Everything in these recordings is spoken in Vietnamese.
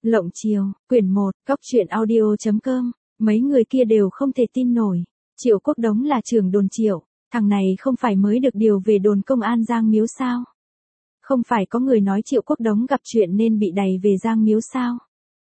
Lộng Triều, quyển 1, Cóc truyện audio.com, mấy người kia đều không thể tin nổi. Triệu Quốc Đống là trưởng đồn Triệu, thằng này không phải mới được điều về đồn công an Giang Miếu sao? Không phải có người nói Triệu Quốc Đống gặp chuyện nên bị đày về Giang Miếu sao?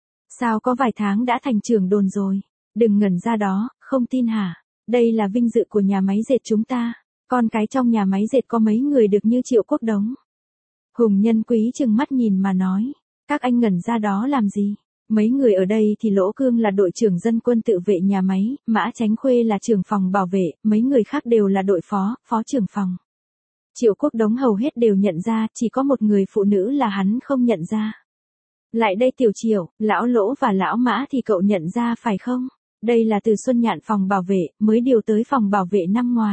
Sao có vài tháng đã thành trưởng đồn rồi? Đừng ngẩn ra đó, không tin hả? Đây là vinh dự của nhà máy dệt chúng ta. Con cái trong nhà máy dệt có mấy người được như Triệu Quốc Đống? Hùng Nhân Quý trừng mắt nhìn mà nói. Các anh ngẩn ra đó làm gì? Mấy người ở đây thì Lỗ Cương là đội trưởng dân quân tự vệ nhà máy, Mã Chánh Khuê là trưởng phòng bảo vệ, mấy người khác đều là đội phó, phó trưởng phòng. Triệu Quốc Đống hầu hết đều nhận ra, chỉ có một người phụ nữ là hắn không nhận ra. Lại đây Tiểu Triệu, lão Lỗ và lão Mã thì cậu nhận ra phải không? Đây là Từ Xuân Nhạn phòng bảo vệ, mới điều tới phòng bảo vệ năm ngoài.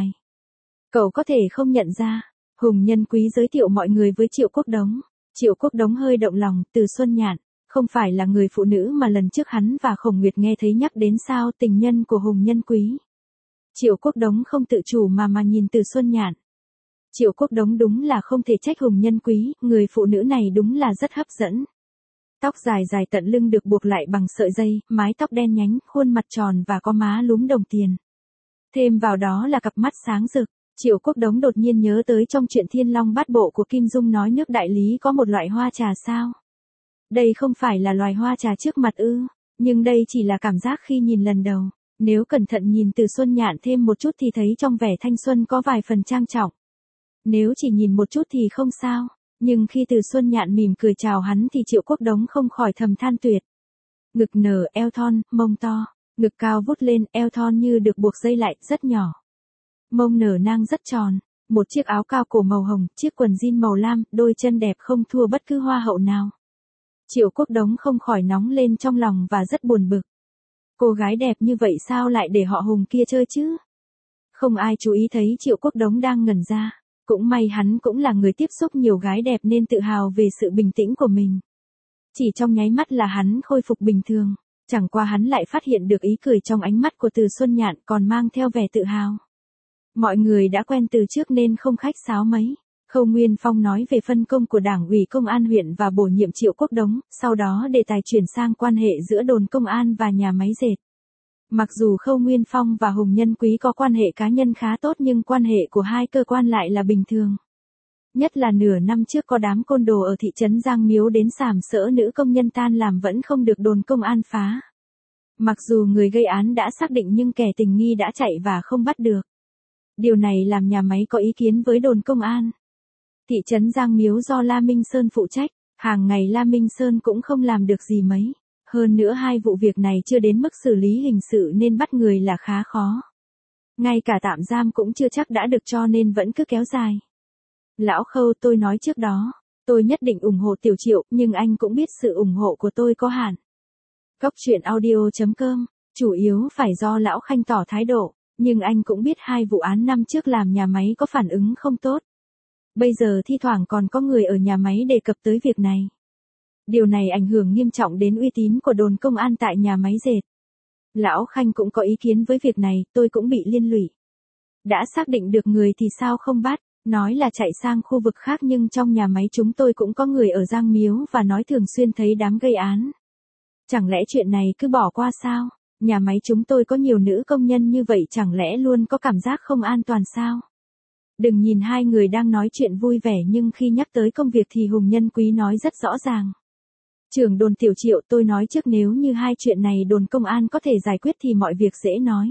Cậu có thể không nhận ra. Hùng Nhân Quý giới thiệu mọi người với Triệu Quốc Đống. Triệu Quốc Đống hơi động lòng, Từ Xuân Nhạn, không phải là người phụ nữ mà lần trước hắn và Khổng Nguyệt nghe thấy nhắc đến sao, tình nhân của Hùng Nhân Quý. Triệu Quốc Đống không tự chủ mà nhìn Từ Xuân Nhạn. Triệu Quốc Đống đúng là không thể trách Hùng Nhân Quý, người phụ nữ này đúng là rất hấp dẫn. Tóc dài dài tận lưng được buộc lại bằng sợi dây, mái tóc đen nhánh, khuôn mặt tròn và có má lúm đồng tiền. Thêm vào đó là cặp mắt sáng rực. Triệu Quốc Đống đột nhiên nhớ tới trong chuyện Thiên Long Bát Bộ của Kim Dung nói nước Đại Lý có một loại hoa trà sao? Đây không phải là loài hoa trà trước mặt ư, nhưng đây chỉ là cảm giác khi nhìn lần đầu. Nếu cẩn thận nhìn Từ Xuân Nhạn thêm một chút thì thấy trong vẻ thanh xuân có vài phần trang trọng. Nếu chỉ nhìn một chút thì không sao, nhưng khi Từ Xuân Nhạn mỉm cười chào hắn thì Triệu Quốc Đống không khỏi thầm than tuyệt. Ngực nở, eo thon, mông to, ngực cao vút lên, eo thon như được buộc dây lại, rất nhỏ. Mông nở nang rất tròn, một chiếc áo cao cổ màu hồng, chiếc quần jean màu lam, đôi chân đẹp không thua bất cứ hoa hậu nào. Triệu Quốc Đống không khỏi nóng lên trong lòng và rất buồn bực. Cô gái đẹp như vậy sao lại để họ Hùng kia chơi chứ? Không ai chú ý thấy Triệu Quốc Đống đang ngẩn ra. Cũng may hắn cũng là người tiếp xúc nhiều gái đẹp nên tự hào về sự bình tĩnh của mình. Chỉ trong nháy mắt là hắn khôi phục bình thường. Chẳng qua hắn lại phát hiện được ý cười trong ánh mắt của Từ Xuân Nhạn còn mang theo vẻ tự hào. Mọi người đã quen từ trước nên không khách sáo mấy. Khâu Nguyên Phong nói về phân công của Đảng ủy Công an huyện và bổ nhiệm Triệu Quốc Đống, sau đó đề tài chuyển sang quan hệ giữa đồn công an và nhà máy dệt. Mặc dù Khâu Nguyên Phong và Hùng Nhân Quý có quan hệ cá nhân khá tốt nhưng quan hệ của hai cơ quan lại là bình thường. Nhất là nửa năm trước có đám côn đồ ở thị trấn Giang Miếu đến sàm sỡ nữ công nhân tan làm vẫn không được đồn công an phá. Mặc dù người gây án đã xác định nhưng kẻ tình nghi đã chạy và không bắt được. Điều này làm nhà máy có ý kiến với đồn công an. Thị trấn Giang Miếu do La Minh Sơn phụ trách, hàng ngày La Minh Sơn cũng không làm được gì mấy. Hơn nữa hai vụ việc này chưa đến mức xử lý hình sự nên bắt người là khá khó. Ngay cả tạm giam cũng chưa chắc đã được cho nên vẫn cứ kéo dài. Lão Khâu, tôi nói trước đó, tôi nhất định ủng hộ Tiểu Triệu, nhưng anh cũng biết sự ủng hộ của tôi có hạn. Cóc truyện audio.com, chủ yếu phải do Lão Khanh tỏ thái độ, nhưng anh cũng biết hai vụ án năm trước làm nhà máy có phản ứng không tốt. Bây giờ thi thoảng còn có người ở nhà máy đề cập tới việc này. Điều này ảnh hưởng nghiêm trọng đến uy tín của đồn công an tại nhà máy dệt. Lão Khanh cũng có ý kiến với việc này, tôi cũng bị liên lụy. Đã xác định được người thì sao không bắt, nói là chạy sang khu vực khác nhưng trong nhà máy chúng tôi cũng có người ở Giang Miếu và nói thường xuyên thấy đám gây án. Chẳng lẽ chuyện này cứ bỏ qua sao? Nhà máy chúng tôi có nhiều nữ công nhân như vậy chẳng lẽ luôn có cảm giác không an toàn sao? Đừng nhìn hai người đang nói chuyện vui vẻ nhưng khi nhắc tới công việc thì Hùng Nhân Quý nói rất rõ ràng. Trưởng đồn Tiểu Triệu, tôi nói trước nếu như hai chuyện này đồn công an có thể giải quyết thì mọi việc dễ nói.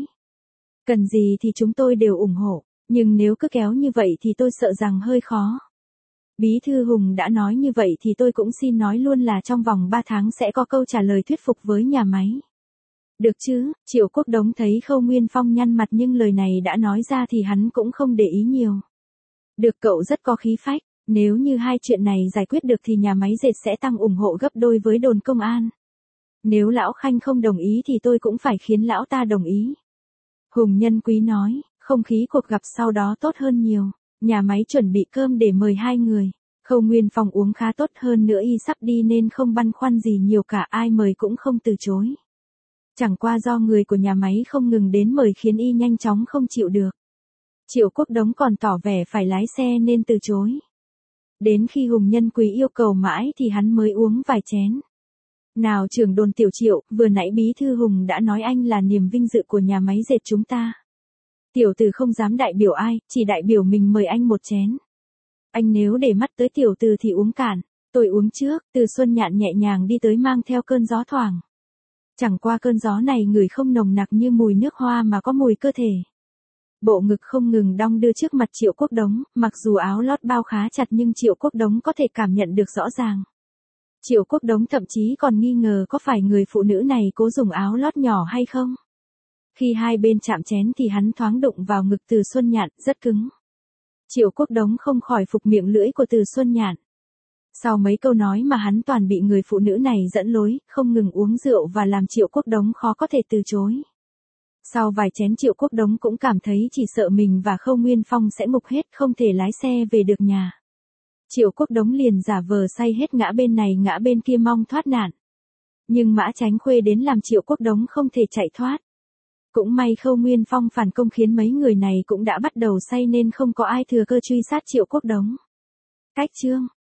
Cần gì thì chúng tôi đều ủng hộ, nhưng nếu cứ kéo như vậy thì tôi sợ rằng hơi khó. Bí thư Hùng đã nói như vậy thì tôi cũng xin nói luôn là trong vòng 3 tháng sẽ có câu trả lời thuyết phục với nhà máy. Được chứ, Triệu Quốc Đống thấy Khâu Nguyên Phong nhăn mặt nhưng lời này đã nói ra thì hắn cũng không để ý nhiều. Được, cậu rất có khí phách. Nếu như hai chuyện này giải quyết được thì nhà máy dệt sẽ tăng ủng hộ gấp đôi với đồn công an. Nếu Lão Khanh không đồng ý thì tôi cũng phải khiến lão ta đồng ý. Hùng Nhân Quý nói, không khí cuộc gặp sau đó tốt hơn nhiều. Nhà máy chuẩn bị cơm để mời hai người. Khâu Nguyên Phong uống khá tốt hơn nữa y sắp đi nên không băn khoăn gì nhiều cả, ai mời cũng không từ chối. Chẳng qua do người của nhà máy không ngừng đến mời khiến y nhanh chóng không chịu được. Triệu Quốc Đống còn tỏ vẻ phải lái xe nên từ chối. Đến khi Hùng Nhân Quý yêu cầu mãi thì hắn mới uống vài chén. Nào trưởng đồn Tiểu Triệu, vừa nãy Bí thư Hùng đã nói anh là niềm vinh dự của nhà máy dệt chúng ta. Tiểu tử không dám đại biểu ai, chỉ đại biểu mình mời anh một chén. Anh nếu để mắt tới tiểu tử thì uống cạn, tôi uống trước. Từ Xuân Nhạn nhẹ nhàng đi tới mang theo cơn gió thoảng. Chẳng qua cơn gió này ngửi không nồng nặc như mùi nước hoa mà có mùi cơ thể. Bộ ngực không ngừng đong đưa trước mặt Triệu Quốc Đống, mặc dù áo lót bao khá chặt nhưng Triệu Quốc Đống có thể cảm nhận được rõ ràng. Triệu Quốc Đống thậm chí còn nghi ngờ có phải người phụ nữ này cố dùng áo lót nhỏ hay không. Khi hai bên chạm chén thì hắn thoáng đụng vào ngực Từ Xuân Nhạn, rất cứng. Triệu Quốc Đống không khỏi phục miệng lưỡi của Từ Xuân Nhạn. Sau mấy câu nói mà hắn toàn bị người phụ nữ này dẫn lối, không ngừng uống rượu và làm Triệu Quốc Đống khó có thể từ chối. Sau vài chén Triệu Quốc Đống cũng cảm thấy chỉ sợ mình và Khâu Nguyên Phong sẽ ngục hết, không thể lái xe về được nhà. Triệu Quốc Đống liền giả vờ say hết ngã bên này ngã bên kia mong thoát nạn. Nhưng Mã Chánh Khuê đến làm Triệu Quốc Đống không thể chạy thoát. Cũng may Khâu Nguyên Phong phản công khiến mấy người này cũng đã bắt đầu say nên không có ai thừa cơ truy sát Triệu Quốc Đống. Cách chương